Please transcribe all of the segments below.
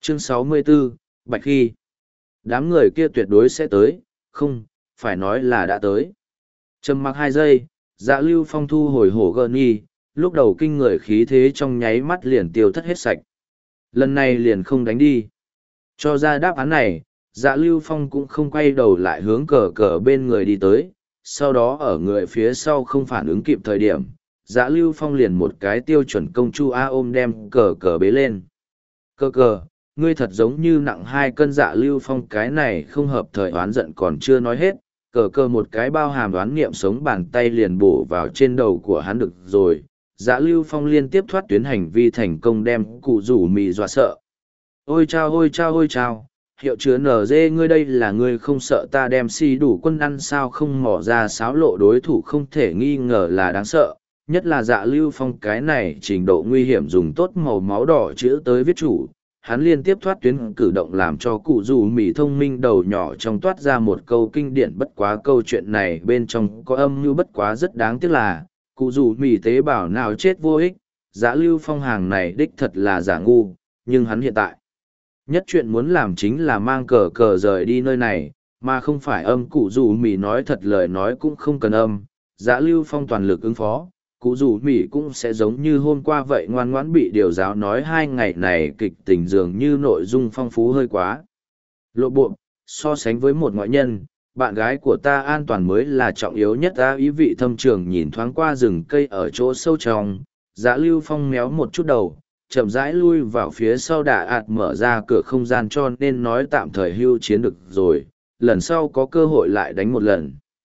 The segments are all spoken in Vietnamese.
Chương 64, Bạch Khi. Đám người kia tuyệt đối sẽ tới, không, phải nói là đã tới. Trầm mặc 2 giây, Dạ Lưu Phong thu hồi hổ gợn nhi, lúc đầu kinh người khí thế trong nháy mắt liền tiêu thất hết sạch. Lần này liền không đánh đi. Cho ra đáp án này, Dạ Lưu Phong cũng không quay đầu lại hướng cờ cờ bên người đi tới, sau đó ở người phía sau không phản ứng kịp thời điểm, Dạ Lưu Phong liền một cái tiêu chuẩn công chu A ôm đem cờ cờ bế lên. Cờ cờ, ngươi thật giống như nặng 2 cân. Dạ Lưu Phong cái này không hợp thời oán giận còn chưa nói hết, cờ cờ một cái bao hàm đoán niệm sống bàn tay liền bổ vào trên đầu của hắn được rồi. Dạ Lưu Phong liên tiếp thoát tuyến hành vi thành công đem cụ rủ mì dọa sợ. Ôi chao ôi chao ôi chao, hiệu chứa NG ngươi đây là ngươi không sợ ta đem si đủ quân ăn sao không mỏ ra xáo lộ đối thủ không thể nghi ngờ là đáng sợ. Nhất là Dạ Lưu Phong cái này trình độ nguy hiểm dùng tốt màu máu đỏ chữ tới viết chủ. Hắn liên tiếp thoát tuyến cử động làm cho cụ rủ mì thông minh đầu nhỏ trong toát ra một câu kinh điển bất quá câu chuyện này bên trong có âm mưu bất quá rất đáng tiếc là cụ rủ mì tế bào nào chết vô ích. Dạ Lưu Phong hàng này đích thật là giả ngu, nhưng hắn hiện tại nhất chuyện muốn làm chính là mang cờ cờ rời đi nơi này, mà không phải âm cụ rủ mì nói thật lời nói cũng không cần âm. Dạ Lưu Phong toàn lực ứng phó, cụ rủ mì cũng sẽ giống như hôm qua vậy ngoan ngoãn bị điều giáo nói 2 ngày này kịch tình dường như nội dung phong phú hơi quá. Lộ bộ, so sánh với một ngoại nhân, bạn gái của ta an toàn mới là trọng yếu nhất. Ta ý vị thâm trường nhìn thoáng qua rừng cây ở chỗ sâu trong, Dạ Lưu Phong méo một chút đầu, chậm rãi lui vào phía sau đà ạt mở ra cửa không gian cho nên nói tạm thời hưu chiến được rồi, lần sau có cơ hội lại đánh một lần.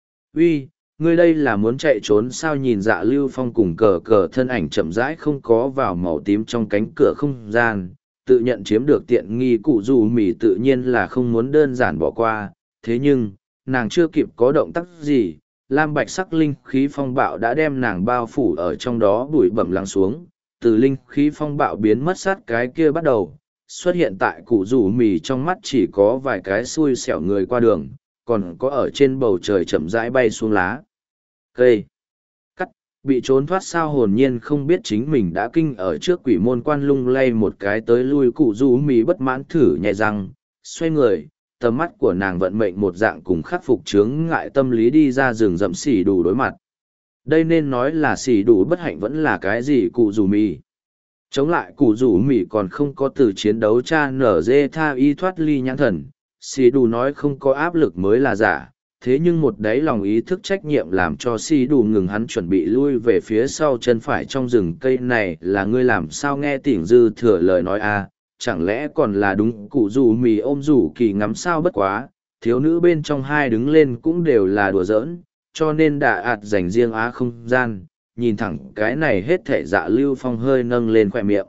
Uy, ngươi đây là muốn chạy trốn sao? Nhìn Dạ Lưu Phong cùng cờ cờ thân ảnh chậm rãi không có vào màu tím trong cánh cửa không gian, tự nhận chiếm được tiện nghi cụ dù mì tự nhiên là không muốn đơn giản bỏ qua, thế nhưng, nàng chưa kịp có động tác gì, lam bạch sắc linh khí phong bạo đã đem nàng bao phủ ở trong đó bụi bẩm lắng xuống. Từ linh khí phong bạo biến mất sát cái kia bắt đầu, xuất hiện tại cụ rủ mì trong mắt chỉ có vài cái xui xẻo người qua đường, còn có ở trên bầu trời chậm rãi bay xuống lá cây. Cắt, bị trốn thoát sao hồn nhiên không biết chính mình đã kinh ở trước quỷ môn quan lung lay một cái tới lui cụ rủ mì bất mãn thử nhẹ răng, xoay người, tầm mắt của nàng vận mệnh một dạng cùng khắc phục chướng ngại tâm lý đi ra rừng rậm xỉ đủ đối mặt. Đây nên nói là xỉ đủ bất hạnh vẫn là cái gì cụ rủ mì. Chống lại cụ rủ mì còn không có từ chiến đấu cha nở dê tha y thoát ly nhãn thần, xỉ đủ nói không có áp lực mới là giả, thế nhưng một đáy lòng ý thức trách nhiệm làm cho xỉ đủ ngừng hắn chuẩn bị lui về phía sau chân phải trong rừng cây này là ngươi làm sao nghe tỉnh dư thừa lời nói a, chẳng lẽ còn là đúng cụ rủ mì ôm rủ kỳ ngắm sao bất quá, thiếu nữ bên trong hai đứng lên cũng đều là đùa giỡn, cho nên đà ạt dành riêng á không gian, nhìn thẳng cái này hết thể Dạ Lưu Phong hơi nâng lên khỏe miệng.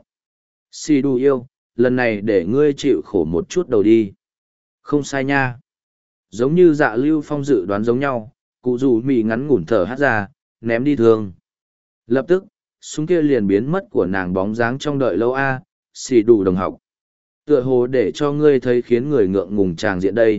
Si đu yêu, lần này để ngươi chịu khổ một chút đầu đi. Không sai nha. Giống như Dạ Lưu Phong dự đoán giống nhau, cụ rủ mì ngắn ngủn thở hát ra, ném đi thương. Lập tức, súng kia liền biến mất của nàng bóng dáng trong đợi lâu a, xì đủ đồng học. Tựa hồ để cho ngươi thấy khiến người ngượng ngùng tràng diện đây.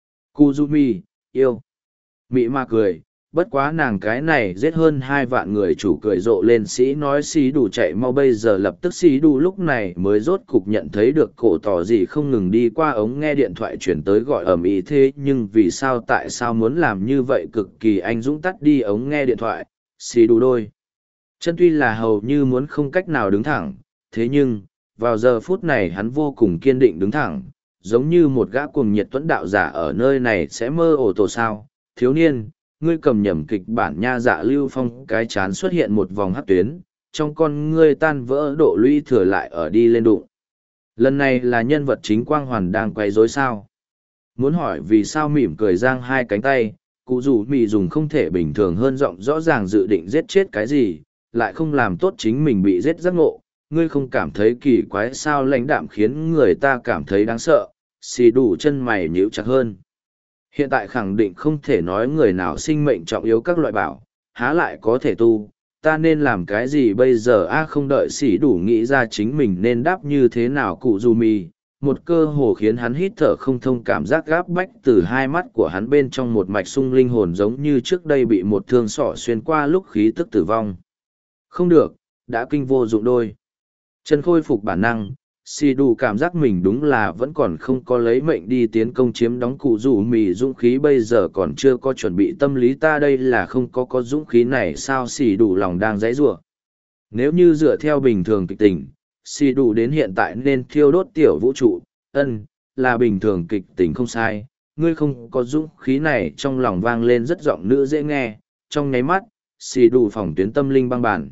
Cụ rủ mì, yêu. Mị ma cười, bất quá nàng cái này giết hơn 2 vạn người chủ cười rộ lên sĩ nói xí đủ chạy mau bây giờ lập tức xí đủ lúc này mới rốt cục nhận thấy được cổ tỏ gì không ngừng đi qua ống nghe điện thoại chuyển tới gọi ầm ĩ thế nhưng vì sao tại sao muốn làm như vậy cực kỳ anh dũng tắt đi ống nghe điện thoại, xí đủ đôi. Chân tuy là hầu như muốn không cách nào đứng thẳng, thế nhưng, vào giờ phút này hắn vô cùng kiên định đứng thẳng, giống như một gã cuồng nhiệt tuấn đạo giả ở nơi này sẽ mơ ổ tổ sao, thiếu niên. Ngươi cầm nhầm kịch bản nha. Dạ Lưu Phong cái chán xuất hiện một vòng hắc tuyến, trong con ngươi tan vỡ độ lũy thừa lại ở đi lên đụng. Lần này là nhân vật chính quang hoàn đang quay rối sao? Muốn hỏi vì sao mỉm cười giang hai cánh tay, cụ rủ mì dùng không thể bình thường hơn giọng rõ ràng dự định giết chết cái gì, lại không làm tốt chính mình bị giết giác ngộ. Ngươi không cảm thấy kỳ quái sao? Lãnh đạm khiến người ta cảm thấy đáng sợ, xì đủ chân mày nhíu chặt hơn. Hiện tại khẳng định không thể nói người nào sinh mệnh trọng yếu các loại bảo, há lại có thể tu, ta nên làm cái gì bây giờ a không đợi xỉ đủ nghĩ ra chính mình nên đáp như thế nào cụ dù mì, một cơ hồ khiến hắn hít thở không thông cảm giác gáp bách từ hai mắt của hắn bên trong một mạch sung linh hồn giống như trước đây bị một thương sỏ xuyên qua lúc khí tức tử vong. Không được, đã kinh vô dụng đôi. Chân khôi phục bản năng, Xì đủ cảm giác mình đúng là vẫn còn không có lấy mệnh đi tiến công chiếm đóng cụ rủ mì dũng khí bây giờ còn chưa có chuẩn bị tâm lý ta đây là không có dũng khí này sao xì đủ lòng đang dãy giụa. Nếu như dựa theo bình thường kịch tình, xì đủ đến hiện tại nên thiêu đốt tiểu vũ trụ, là bình thường kịch tình không sai, ngươi không có dũng khí này trong lòng vang lên rất giọng nữ dễ nghe, trong nháy mắt, xì đủ phòng tuyến tâm linh băng bản.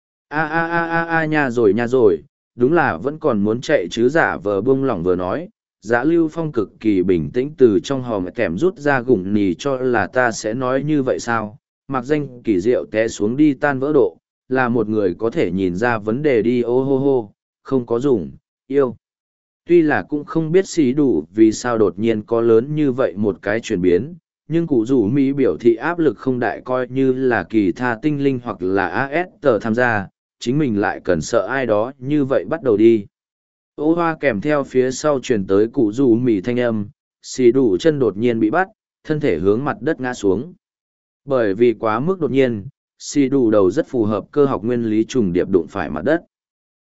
Nha rồi, đúng là vẫn còn muốn chạy chứ giả vờ buông lỏng vừa nói. Dã Lưu Phong cực kỳ bình tĩnh từ trong hòm kèm rút ra gủng nì cho là ta sẽ nói như vậy sao, mặc danh kỳ diệu té xuống đi tan vỡ độ, là một người có thể nhìn ra vấn đề đi ô hô hô, không có dùng, yêu. Tuy là cũng không biết xí đủ vì sao đột nhiên có lớn như vậy một cái chuyển biến, nhưng cụ rủ Mỹ biểu thị áp lực không đại coi như là kỳ tha tinh linh hoặc là AS tờ tham gia, chính mình lại cần sợ ai đó như vậy bắt đầu đi. Ô hoa kèm theo phía sau truyền tới cụ rủ Mỹ thanh âm, xì đủ chân đột nhiên bị bắt, thân thể hướng mặt đất ngã xuống. Bởi vì quá mức đột nhiên, xì đủ đầu rất phù hợp cơ học nguyên lý trùng điệp đụng phải mặt đất.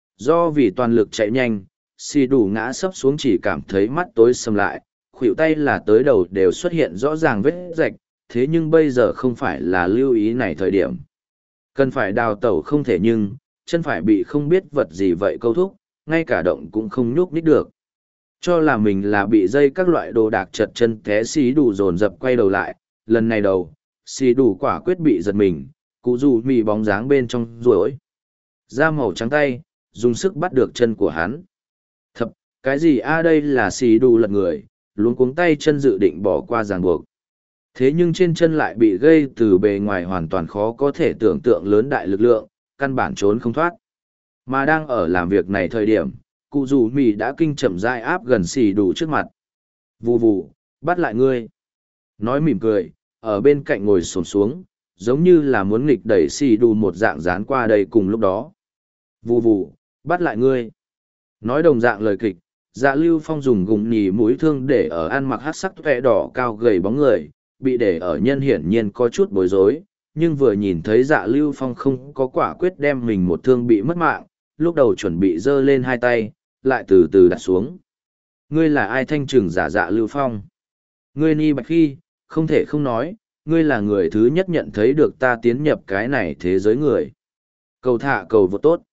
Do vì toàn lực chạy nhanh, xì đủ ngã sấp xuống chỉ cảm thấy mắt tối sầm lại, khuỷu tay là tới đầu đều xuất hiện rõ ràng vết rạch, thế nhưng bây giờ không phải là lưu ý này thời điểm. Cần phải đào tẩu không thể nhưng, chân phải bị không biết vật gì vậy câu thúc, ngay cả động cũng không nhúc nhích được. Cho là mình là bị dây các loại đồ đạc chật chân té xì đủ dồn dập quay đầu lại, lần này đầu, xì đủ quả quyết bị giật mình, cụ dù mì bóng dáng bên trong ruồi. Da màu trắng tay, dùng sức bắt được chân của hắn. Thập, cái gì đây là xì đủ lật người, luống cuống tay chân dự định bỏ qua ràng buộc. Thế nhưng trên chân lại bị gây từ bề ngoài hoàn toàn khó có thể tưởng tượng lớn đại lực lượng, căn bản trốn không thoát. Mà đang ở làm việc này thời điểm, cụ dù mì đã kinh chậm rãi áp gần xì đủ trước mặt. Vù vù, bắt lại ngươi. Nói mỉm cười, ở bên cạnh ngồi xổm xuống, giống như là muốn nghịch đẩy xì đủ một dạng dán qua đây cùng lúc đó. Vù vù, bắt lại ngươi. Nói đồng dạng lời kịch, Dạ Lưu Phong dùng gùng nhì mũi thương để ở ăn mặc hát sắc vẽ đỏ cao gầy bóng người, bị để ở nhân hiển nhiên có chút bối rối, nhưng vừa nhìn thấy Dạ Lưu Phong không có quả quyết đem mình một thương bị mất mạng, lúc đầu chuẩn bị giơ lên hai tay, lại từ từ đặt xuống. Ngươi là ai thanh trừng giả Dạ Lưu Phong? Ngươi Ni Bạch Khi, không thể không nói, ngươi là người thứ nhất nhận thấy được ta tiến nhập cái này thế giới người. Cầu thả cầu vô tốt.